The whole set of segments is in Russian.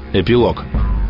Эпилог.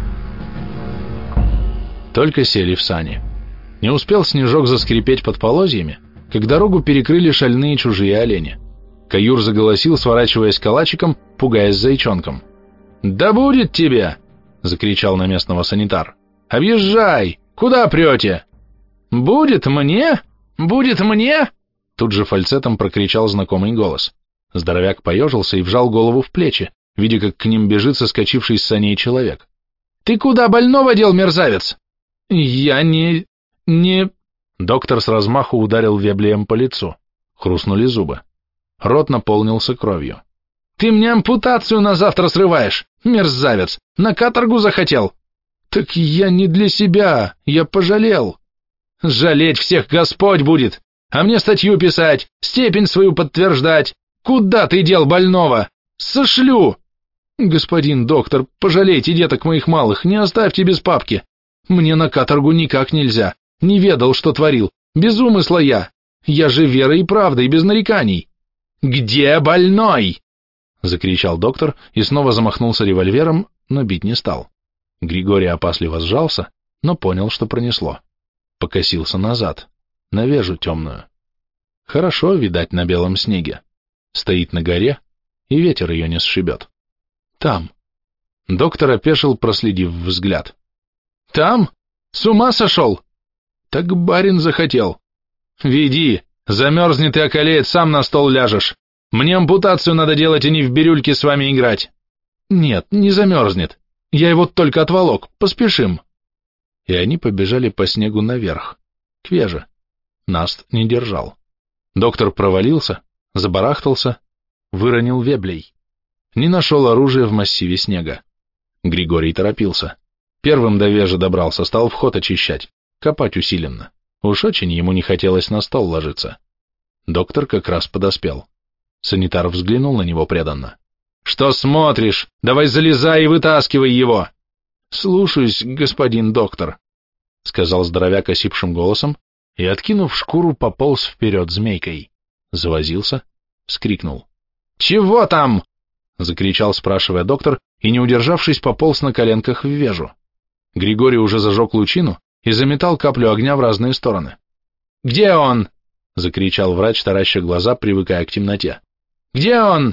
Только сели в сани. Не успел снежок заскрипеть под полозьями, как дорогу перекрыли шальные чужие олени. Каюр заголосил, сворачиваясь калачиком, пугаясь зайчонком. «Да будет тебе!» — закричал на местного санитар. «Объезжай! Куда прете?» «Будет мне? Будет мне?» Тут же фальцетом прокричал знакомый голос. Здоровяк поежился и вжал голову в плечи, видя, как к ним бежит соскочивший с саней человек. «Ты куда больного дел, мерзавец?» «Я не...» Доктор с размаху ударил веблием по лицу. Хрустнули зубы. Рот наполнился кровью. «Ты мне ампутацию на завтра срываешь, мерзавец! На каторгу захотел!» «Так я не для себя, я пожалел!» «Жалеть всех Господь будет! А мне статью писать, степень свою подтверждать! Куда ты дел больного? Сошлю!» «Господин доктор, пожалейте деток моих малых, не оставьте без папки! Мне на каторгу никак нельзя, не ведал, что творил, без умысла я же верой и правдой, без нареканий!» «Где больной?» — закричал доктор и снова замахнулся револьвером, но бить не стал. Григорий опасливо сжался, но понял, что пронесло. Покосился назад, на вежу темную. Хорошо, видать, на белом снеге. Стоит на горе, и ветер ее не сшибет. Там. Доктор опешил, проследив взгляд. «Там? С ума сошел?» «Так барин захотел». «Веди, замерзнет и околеет, сам на стол ляжешь. Мне ампутацию надо делать, а не в бирюльке с вами играть». «Нет, не замерзнет. Я его только отволок, поспешим». И они побежали по снегу наверх, к веже. Наст не держал. Доктор провалился, забарахтался, выронил веблей. Не нашел оружия в массиве снега. Григорий торопился. Первым до вежи добрался, стал вход очищать, копать усиленно. Уж очень ему не хотелось на стол ложиться. Доктор как раз подоспел. Санитар взглянул на него преданно. «Что смотришь? Давай залезай и вытаскивай его!» «Слушаюсь, господин доктор», — сказал здоровяк осипшим голосом и, откинув шкуру, пополз вперед змейкой. Завозился, вскрикнул. «Чего там?» — закричал, спрашивая доктор, и, не удержавшись, пополз на коленках в вежу. Григорий уже зажег лучину и заметал каплю огня в разные стороны. «Где он?» — закричал врач, тараща глаза, привыкая к темноте. «Где он?»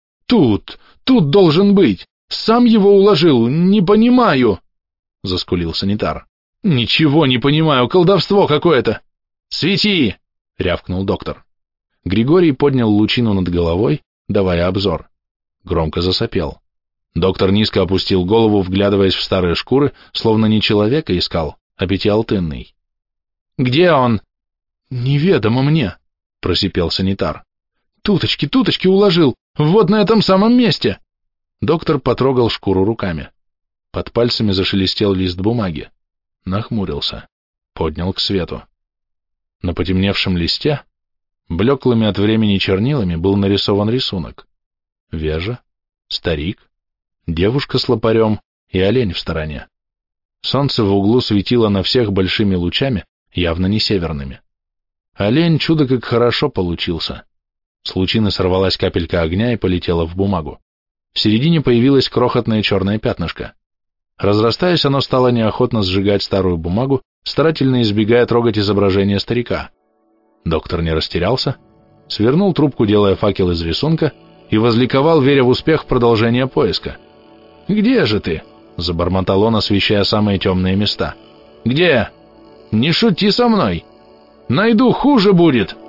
«Тут должен быть! Сам его уложил, не понимаю!» — заскулил санитар. «Ничего не понимаю, колдовство какое-то!» «Свети!» — рявкнул доктор. Григорий поднял лучину над головой, давая обзор. Громко засопел. Доктор низко опустил голову, вглядываясь в старые шкуры, словно не человека искал, а пятиалтынный. «Где он?» «Неведомо мне», — просипел санитар. Туточки уложил, вот на этом самом месте!» Доктор потрогал шкуру руками. Под пальцами зашелестел лист бумаги. Нахмурился. Поднял к свету. На потемневшем листе, блеклыми от времени чернилами, был нарисован рисунок. Вежа, старик, девушка с лопарем и олень в стороне. Солнце в углу светило на всех большими лучами, явно не северными. Олень чудо как хорошо получился. С лучины сорвалась капелька огня и полетела в бумагу. В середине появилось крохотное черное пятнышко. Разрастаясь, оно стало неохотно сжигать старую бумагу, старательно избегая трогать изображение старика. Доктор не растерялся, свернул трубку, делая факел из рисунка, и возликовал, веря в успех продолжения поиска. «Где же ты?» — забормотал он, освещая самые темные места. «Где? Не шути со мной! Найду, хуже будет!»